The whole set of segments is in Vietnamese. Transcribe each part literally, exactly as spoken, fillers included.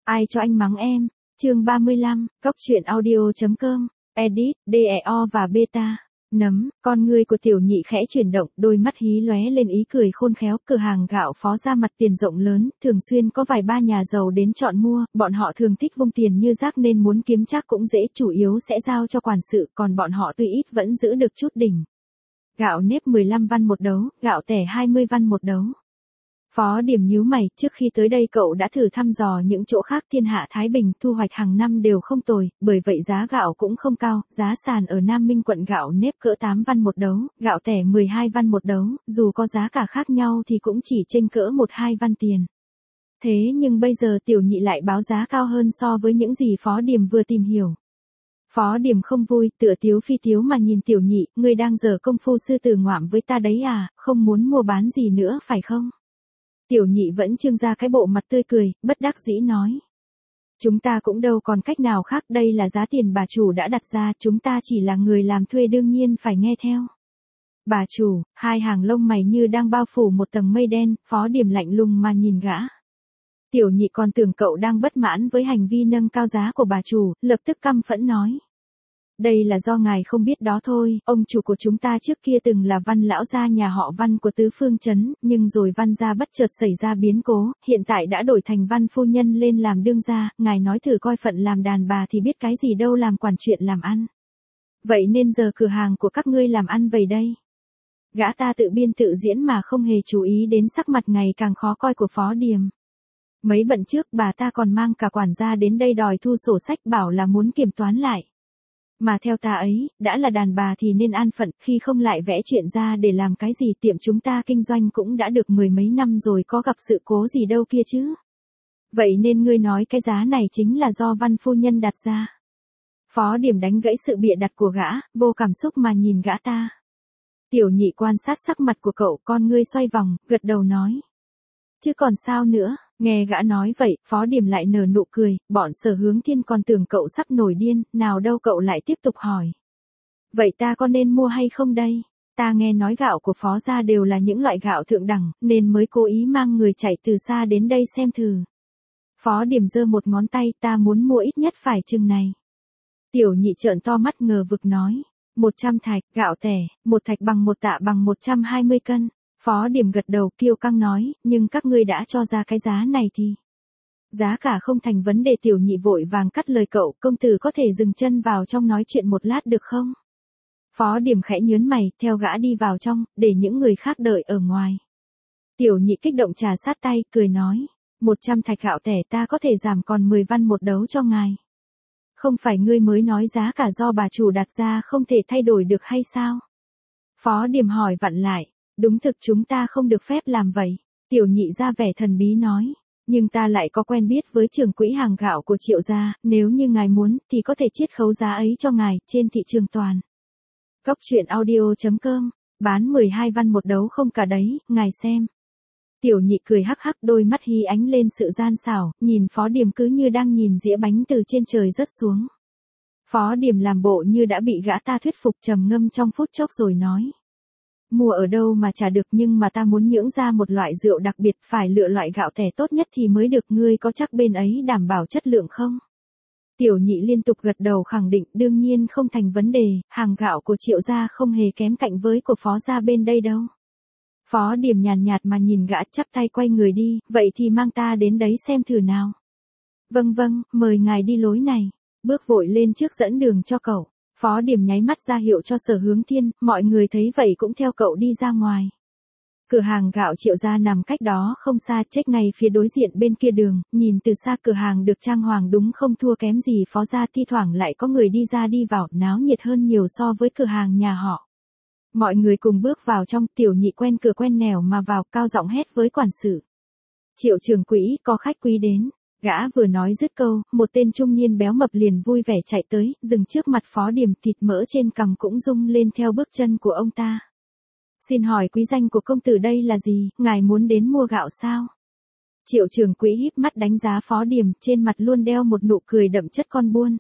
Ai cho anh mắng em? Chương ba mươi lăm, cóc truyện audio chấm com, edit, đeo và beta. Nấm, con người của tiểu nhị khẽ chuyển động, đôi mắt hí lóe lên ý cười khôn khéo. Cửa hàng gạo Phó ra mặt tiền rộng lớn, thường xuyên có vài ba nhà giàu đến chọn mua, bọn họ thường thích vung tiền như rác nên muốn kiếm chắc cũng dễ, chủ yếu sẽ giao cho quản sự, còn bọn họ tuy ít vẫn giữ được chút đỉnh. Gạo nếp mười lăm văn một đấu, gạo tẻ hai mươi văn một đấu. Phó Điểm nhíu mày, trước khi tới đây cậu đã thử thăm dò những chỗ khác thiên hạ Thái Bình, thu hoạch hàng năm đều không tồi, bởi vậy giá gạo cũng không cao, giá sàn ở Nam Minh quận gạo nếp cỡ tám văn một đấu, gạo tẻ mười hai văn một đấu, dù có giá cả khác nhau thì cũng chỉ chênh cỡ một hai văn tiền. Thế nhưng bây giờ tiểu nhị lại báo giá cao hơn so với những gì Phó Điểm vừa tìm hiểu. Phó Điểm không vui, tựa tiếu phi tiếu mà nhìn tiểu nhị, ngươi đang giở công phu sư tử ngoạm với ta đấy à, không muốn mua bán gì nữa phải không? Tiểu nhị vẫn trưng ra cái bộ mặt tươi cười, bất đắc dĩ nói. Chúng ta cũng đâu còn cách nào khác, đây là giá tiền bà chủ đã đặt ra, chúng ta chỉ là người làm thuê đương nhiên phải nghe theo. Bà chủ, hai hàng lông mày như đang bao phủ một tầng mây đen, Phó Điểm lạnh lùng mà nhìn gã. Tiểu nhị còn tưởng cậu đang bất mãn với hành vi nâng cao giá của bà chủ, lập tức căm phẫn nói. Đây là do ngài không biết đó thôi, ông chủ của chúng ta trước kia từng là Văn lão gia nhà họ Văn của tứ phương trấn, nhưng rồi Văn gia bất chợt xảy ra biến cố, hiện tại đã đổi thành Văn phu nhân lên làm đương gia, ngài nói thử coi phận làm đàn bà thì biết cái gì đâu làm quản chuyện làm ăn. Vậy nên giờ cửa hàng của các ngươi làm ăn vậy đây. Gã ta tự biên tự diễn mà không hề chú ý đến sắc mặt ngày càng khó coi của Phó Điểm. Mấy bận trước bà ta còn mang cả quản gia đến đây đòi thu sổ sách bảo là muốn kiểm toán lại. Mà theo ta ấy, đã là đàn bà thì nên an phận, khi không lại vẽ chuyện ra để làm cái gì, tiệm chúng ta kinh doanh cũng đã được mười mấy năm rồi, có gặp sự cố gì đâu kia chứ. Vậy nên ngươi nói cái giá này chính là do Văn phu nhân đặt ra. Phó Điểm đánh gãy sự bịa đặt của gã, vô cảm xúc mà nhìn gã ta. Tiểu nhị quan sát sắc mặt của cậu, con ngươi xoay vòng, gật đầu nói. Chứ còn sao nữa, nghe gã nói vậy, Phó Điểm lại nở nụ cười, bọn Sở Hướng Thiên còn tưởng cậu sắp nổi điên, nào đâu cậu lại tiếp tục hỏi. Vậy ta có nên mua hay không đây? Ta nghe nói gạo của Phó gia đều là những loại gạo thượng đẳng, nên mới cố ý mang người chạy từ xa đến đây xem thử. Phó Điểm giơ một ngón tay, ta muốn mua ít nhất phải chừng này. Tiểu nhị trợn to mắt ngờ vực nói, một trăm thạch, gạo tẻ, một thạch bằng một tạ bằng một trăm hai mươi cân. Phó Điểm gật đầu kiêu căng nói, nhưng các ngươi đã cho ra cái giá này thì. Giá cả không thành vấn đề, tiểu nhị vội vàng cắt lời cậu, công tử có thể dừng chân vào trong nói chuyện một lát được không? Phó Điểm khẽ nhớn mày, theo gã đi vào trong, để những người khác đợi ở ngoài. Tiểu nhị kích động trà sát tay, cười nói, một trăm thạch gạo tẻ ta có thể giảm còn mười văn một đấu cho ngài. Không phải ngươi mới nói giá cả do bà chủ đặt ra không thể thay đổi được hay sao? Phó Điểm hỏi vặn lại. Đúng thực chúng ta không được phép làm vậy. Tiểu nhị ra vẻ thần bí nói. Nhưng ta lại có quen biết với trưởng quỹ hàng gạo của Triệu gia, nếu như ngài muốn thì có thể chiết khấu giá ấy cho ngài trên thị trường toàn. Cóc truyện audio chấm com, bán mười hai văn một đấu không cả đấy, ngài xem. Tiểu nhị cười hắc hắc, đôi mắt hí ánh lên sự gian xảo, nhìn Phó Điểm cứ như đang nhìn dĩa bánh từ trên trời rớt xuống. Phó Điểm làm bộ như đã bị gã ta thuyết phục, trầm ngâm trong phút chốc rồi nói. Mua ở đâu mà trả được, nhưng mà ta muốn nhưỡng ra một loại rượu đặc biệt, phải lựa loại gạo tẻ tốt nhất thì mới được, ngươi có chắc bên ấy đảm bảo chất lượng không? Tiểu nhị liên tục gật đầu khẳng định, đương nhiên không thành vấn đề, hàng gạo của Triệu gia không hề kém cạnh với của Phó gia bên đây đâu. Phó Điểm nhàn nhạt mà nhìn gã, chắp tay quay người đi, vậy thì mang ta đến đấy xem thử nào. Vâng vâng, mời ngài đi lối này, bước vội lên trước dẫn đường cho cậu. Phó Điểm nháy mắt ra hiệu cho Sở Hướng Thiên, mọi người thấy vậy cũng theo cậu đi ra ngoài. Cửa hàng gạo Triệu gia nằm cách đó không xa, chếch ngay phía đối diện bên kia đường, nhìn từ xa cửa hàng được trang hoàng đúng không thua kém gì Phó gia, thi thoảng lại có người đi ra đi vào, náo nhiệt hơn nhiều so với cửa hàng nhà họ. Mọi người cùng bước vào trong, tiểu nhị quen cửa quen nẻo mà vào, cao giọng hét với quản sự. Triệu trưởng quỹ, có khách quý đến. Gã vừa nói dứt câu, một tên trung niên béo mập liền vui vẻ chạy tới, dừng trước mặt Phó Điểm, thịt mỡ trên cằm cũng rung lên theo bước chân của ông ta. Xin hỏi quý danh của công tử đây là gì, ngài muốn đến mua gạo sao? Triệu trưởng quỹ híp mắt đánh giá Phó Điểm, trên mặt luôn đeo một nụ cười đậm chất con buôn.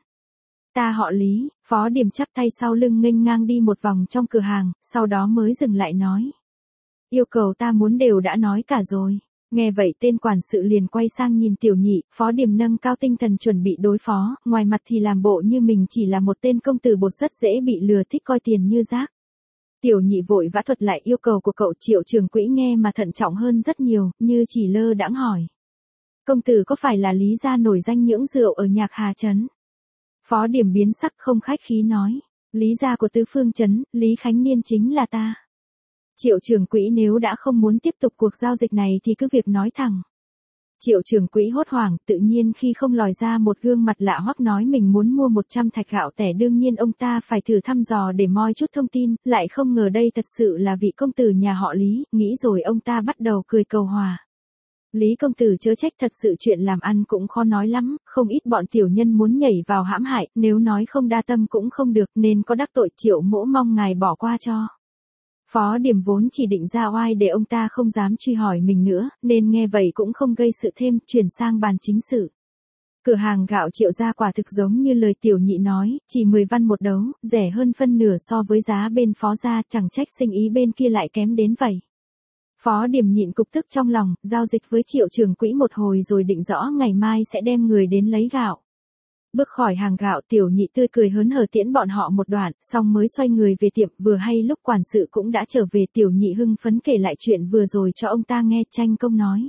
Ta họ Lý. Phó Điểm chắp tay sau lưng nghênh ngang đi một vòng trong cửa hàng, sau đó mới dừng lại nói. Yêu cầu ta muốn đều đã nói cả rồi. Nghe vậy tên quản sự liền quay sang nhìn tiểu nhị, Phó Điềm nâng cao tinh thần chuẩn bị đối phó, ngoài mặt thì làm bộ như mình chỉ là một tên công tử bột rất dễ bị lừa thích coi tiền như rác. Tiểu nhị vội vã thuật lại yêu cầu của cậu. Triệu trưởng quỹ nghe mà thận trọng hơn rất nhiều, như chỉ lơ đãng hỏi. Công tử có phải là Lý gia nổi danh nhưỡng rượu ở Nhạc Hà Trấn? Phó Điềm biến sắc không khách khí nói. Lý gia của Tứ Phương Trấn, Lý Khánh Niên chính là ta. Triệu trưởng quỹ nếu đã không muốn tiếp tục cuộc giao dịch này thì cứ việc nói thẳng. Triệu trưởng quỹ hốt hoảng, tự nhiên khi không lòi ra một gương mặt lạ hoắc nói mình muốn mua một trăm thạch gạo tẻ, đương nhiên ông ta phải thử thăm dò để moi chút thông tin, lại không ngờ đây thật sự là vị công tử nhà họ Lý, nghĩ rồi ông ta bắt đầu cười cầu hòa. Lý công tử chớ trách, thật sự chuyện làm ăn cũng khó nói lắm, không ít bọn tiểu nhân muốn nhảy vào hãm hại, nếu nói không đa tâm cũng không được, nên có đắc tội, Triệu mỗ mong ngài bỏ qua cho. Phó Điềm vốn chỉ định ra oai để ông ta không dám truy hỏi mình nữa, nên nghe vậy cũng không gây sự thêm, chuyển sang bàn chính sự. Cửa hàng gạo Triệu gia quả thực giống như lời tiểu nhị nói, chỉ mười văn một đấu, rẻ hơn phân nửa so với giá bên Phó gia, chẳng trách sinh ý bên kia lại kém đến vậy. Phó Điềm nhịn cục tức trong lòng, giao dịch với Triệu trưởng quỹ một hồi rồi định rõ ngày mai sẽ đem người đến lấy gạo. Bước khỏi hàng gạo, tiểu nhị tươi cười hớn hở tiễn bọn họ một đoạn, xong mới xoay người về tiệm. Vừa hay lúc quản sự cũng đã trở về, tiểu nhị hưng phấn kể lại chuyện vừa rồi cho ông ta nghe. Tranh công nói.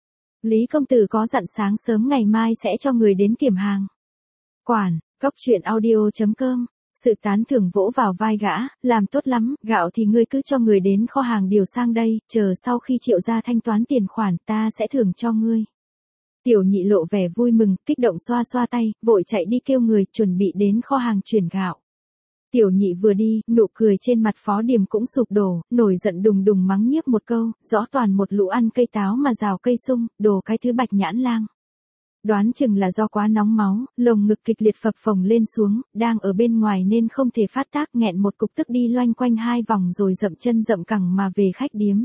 Lý công tử có dặn sáng sớm ngày mai sẽ cho người đến kiểm hàng. Quản, cốc truyện audio chấm com. Sự tán thưởng vỗ vào vai gã, làm tốt lắm, gạo thì ngươi cứ cho người đến kho hàng điều sang đây, chờ sau khi Triệu gia thanh toán tiền khoản ta sẽ thưởng cho ngươi. Tiểu nhị lộ vẻ vui mừng, kích động xoa xoa tay, vội chạy đi kêu người chuẩn bị đến kho hàng chuyển gạo. Tiểu nhị vừa đi, nụ cười trên mặt Phó Điềm cũng sụp đổ, nổi giận đùng đùng mắng nhiếc một câu, rõ toàn một lũ ăn cây táo mà rào cây sung, đồ cái thứ bạch nhãn lang. Đoán chừng là do quá nóng máu, lồng ngực kịch liệt phập phồng lên xuống, đang ở bên ngoài nên không thể phát tác, nghẹn một cục tức đi loanh quanh hai vòng rồi dậm chân dậm cẳng mà về khách điếm.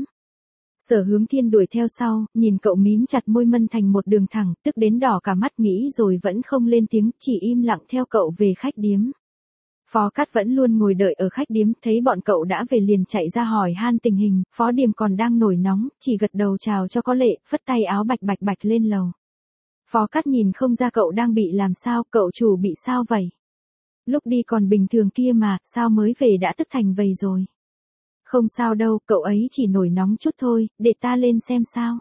Sở Hướng Thiên đuổi theo sau, nhìn cậu mím chặt môi mân thành một đường thẳng, tức đến đỏ cả mắt, nghĩ rồi vẫn không lên tiếng, chỉ im lặng theo cậu về khách điếm. Phó Cát vẫn luôn ngồi đợi ở khách điếm, thấy bọn cậu đã về liền chạy ra hỏi han tình hình. Phó Điềm còn đang nổi nóng, chỉ gật đầu chào cho có lệ, phất tay áo bạch bạch bạch lên lầu. Phó Cát nhìn không ra cậu đang bị làm sao, cậu chủ bị sao vậy? Lúc đi còn bình thường kia mà, sao mới về đã tức thành vậy rồi? Không sao đâu, cậu ấy chỉ nổi nóng chút thôi, để ta lên xem sao.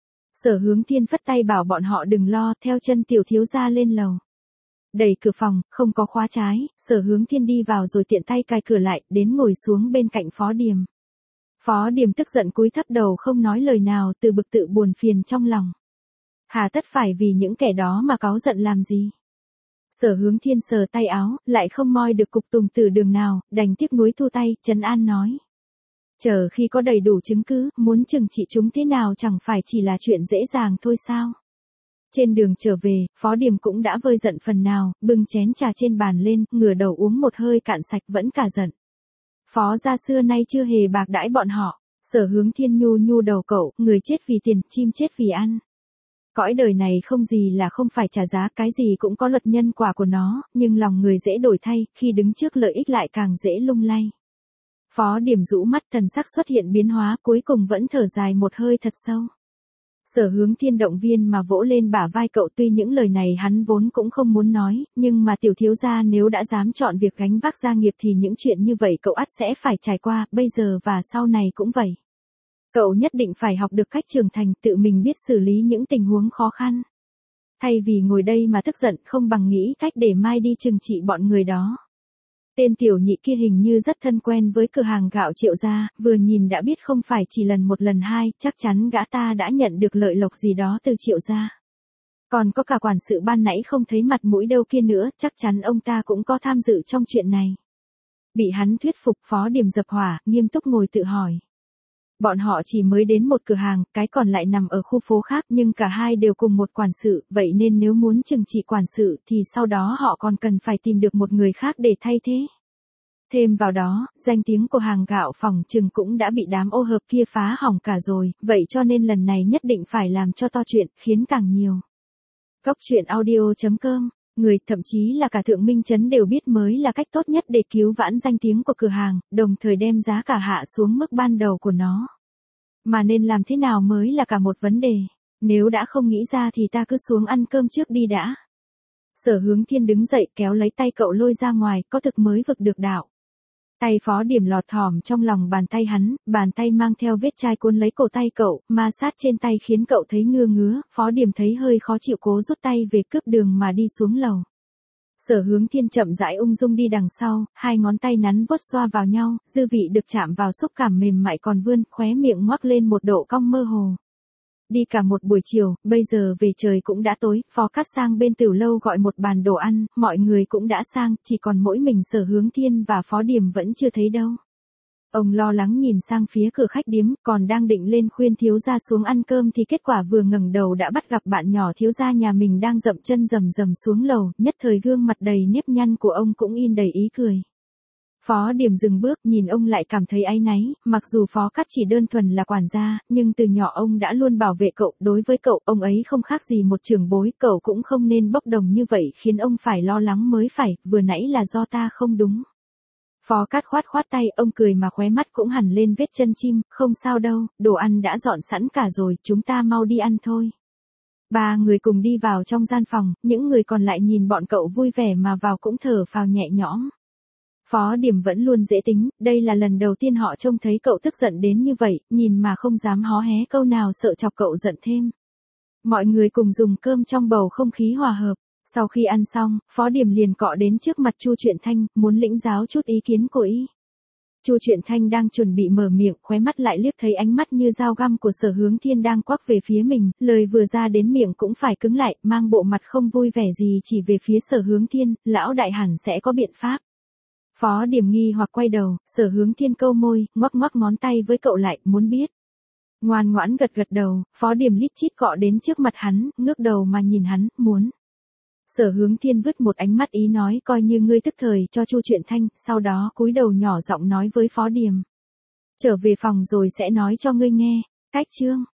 Sở Hướng Thiên phất tay bảo bọn họ đừng lo, theo chân tiểu thiếu gia lên lầu. Đẩy cửa phòng, không có khóa trái, Sở Hướng Thiên đi vào rồi tiện tay cài cửa lại, đến ngồi xuống bên cạnh Phó Điềm. Phó Điềm tức giận cúi thấp đầu không nói lời nào, từ bực tự buồn phiền trong lòng. Hà tất phải vì những kẻ đó mà cáu giận làm gì? Sở Hướng Thiên sờ tay áo, lại không moi được cục tùng từ đường nào, đành tiếc nuối thu tay, trấn an nói. Chờ khi có đầy đủ chứng cứ, muốn trừng trị chúng thế nào chẳng phải chỉ là chuyện dễ dàng thôi sao? Trên đường trở về, Phó Điềm cũng đã vơi giận phần nào, bưng chén trà trên bàn lên, ngửa đầu uống một hơi cạn sạch vẫn cả giận. Phó gia xưa nay chưa hề bạc đãi bọn họ. Sở Hướng Thiên nhu nhu đầu cậu, người chết vì tiền, chim chết vì ăn. Cõi đời này không gì là không phải trả giá, cái gì cũng có luật nhân quả của nó, nhưng lòng người dễ đổi thay, khi đứng trước lợi ích lại càng dễ lung lay. Phó Điềm rũ mắt, thần sắc xuất hiện biến hóa, cuối cùng vẫn thở dài một hơi thật sâu. Sở Hướng Thiên động viên mà vỗ lên bả vai cậu, tuy những lời này hắn vốn cũng không muốn nói, nhưng mà tiểu thiếu gia nếu đã dám chọn việc gánh vác gia nghiệp thì những chuyện như vậy cậu ắt sẽ phải trải qua, bây giờ và sau này cũng vậy. Cậu nhất định phải học được cách trưởng thành, tự mình biết xử lý những tình huống khó khăn. Thay vì ngồi đây mà tức giận, không bằng nghĩ cách để mai đi trừng trị bọn người đó. Tên tiểu nhị kia hình như rất thân quen với cửa hàng gạo Triệu gia, vừa nhìn đã biết không phải chỉ lần một lần hai, chắc chắn gã ta đã nhận được lợi lộc gì đó từ Triệu gia. Còn có cả quản sự ban nãy không thấy mặt mũi đâu kia nữa, chắc chắn ông ta cũng có tham dự trong chuyện này. Bị hắn thuyết phục, Phó Điềm dập hỏa, nghiêm túc ngồi tự hỏi. Bọn họ chỉ mới đến một cửa hàng, cái còn lại nằm ở khu phố khác, nhưng cả hai đều cùng một quản sự, vậy nên nếu muốn trừng trị quản sự thì sau đó họ còn cần phải tìm được một người khác để thay thế. Thêm vào đó, danh tiếng của hàng gạo phòng trừng cũng đã bị đám ô hợp kia phá hỏng cả rồi, vậy cho nên lần này nhất định phải làm cho to chuyện, khiến càng nhiều. Cốc truyện audio chấm com, người, thậm chí là cả Thượng Minh Trấn đều biết mới là cách tốt nhất để cứu vãn danh tiếng của cửa hàng, đồng thời đem giá cả hạ xuống mức ban đầu của nó. Mà nên làm thế nào mới là cả một vấn đề. Nếu đã không nghĩ ra thì ta cứ xuống ăn cơm trước đi đã. Sở Hướng Thiên đứng dậy kéo lấy tay cậu lôi ra ngoài, có thực mới vực được đạo. Tay Phó Điểm lọt thỏm trong lòng bàn tay hắn, bàn tay mang theo vết chai cuốn lấy cổ tay cậu, ma sát trên tay khiến cậu thấy ngưa ngứa, Phó Điểm thấy hơi khó chịu cố rút tay về cướp đường mà đi xuống lầu. Sở Hướng Thiên chậm rãi ung dung đi đằng sau, hai ngón tay nắn vuốt xoa vào nhau, dư vị được chạm vào xúc cảm mềm mại còn vươn, khóe miệng ngoắc lên một độ cong mơ hồ. Đi cả một buổi chiều, bây giờ về trời cũng đã tối, Phó Cát sang bên Tiểu Lâu gọi một bàn đồ ăn, mọi người cũng đã sang, chỉ còn mỗi mình Sở Hướng Thiên và Phó Điểm vẫn chưa thấy đâu. Ông lo lắng nhìn sang phía cửa khách điếm, còn đang định lên khuyên thiếu gia xuống ăn cơm thì kết quả vừa ngẩng đầu đã bắt gặp bạn nhỏ thiếu gia nhà mình đang dậm chân rầm rầm xuống lầu, nhất thời gương mặt đầy nếp nhăn của ông cũng in đầy ý cười. Phó Điểm dừng bước, nhìn ông lại cảm thấy áy náy, mặc dù Phó Cát chỉ đơn thuần là quản gia, nhưng từ nhỏ ông đã luôn bảo vệ cậu, đối với cậu, ông ấy không khác gì một trưởng bối, cậu cũng không nên bốc đồng như vậy khiến ông phải lo lắng mới phải, vừa nãy là do ta không đúng. Phó Cát khoát khoát tay, ông cười mà khóe mắt cũng hẳn lên vết chân chim, không sao đâu, đồ ăn đã dọn sẵn cả rồi, chúng ta mau đi ăn thôi. Ba người cùng đi vào trong gian phòng, những người còn lại nhìn bọn cậu vui vẻ mà vào cũng thở phào nhẹ nhõm. Phó Điểm vẫn luôn dễ tính, đây là lần đầu tiên họ trông thấy cậu tức giận đến như vậy, nhìn mà không dám hó hé câu nào sợ chọc cậu giận thêm. Mọi người cùng dùng cơm trong bầu không khí hòa hợp. Sau khi ăn xong, Phó Điểm liền cọ đến trước mặt Chu Truyện Thanh, muốn lĩnh giáo chút ý kiến của y. Chu Truyện Thanh đang chuẩn bị mở miệng, khóe mắt lại liếc thấy ánh mắt như dao găm của Sở Hướng Thiên đang quắc về phía mình, lời vừa ra đến miệng cũng phải cứng lại, mang bộ mặt không vui vẻ gì chỉ về phía Sở Hướng Thiên, lão đại hẳn sẽ có biện pháp. Phó Điểm nghi hoặc quay đầu, Sở Hướng Thiên câu môi, ngoắc ngoắc ngón tay với cậu lại, muốn biết. Ngoan ngoãn gật gật đầu, Phó Điểm lít chít cọ đến trước mặt hắn, ngước đầu mà nhìn hắn, muốn. Sở Hướng Thiên vứt một ánh mắt ý nói coi như ngươi tức thời cho Chu Truyện Thanh, sau đó cúi đầu nhỏ giọng nói với Phó Điểm. Trở về phòng rồi sẽ nói cho ngươi nghe, cách chương.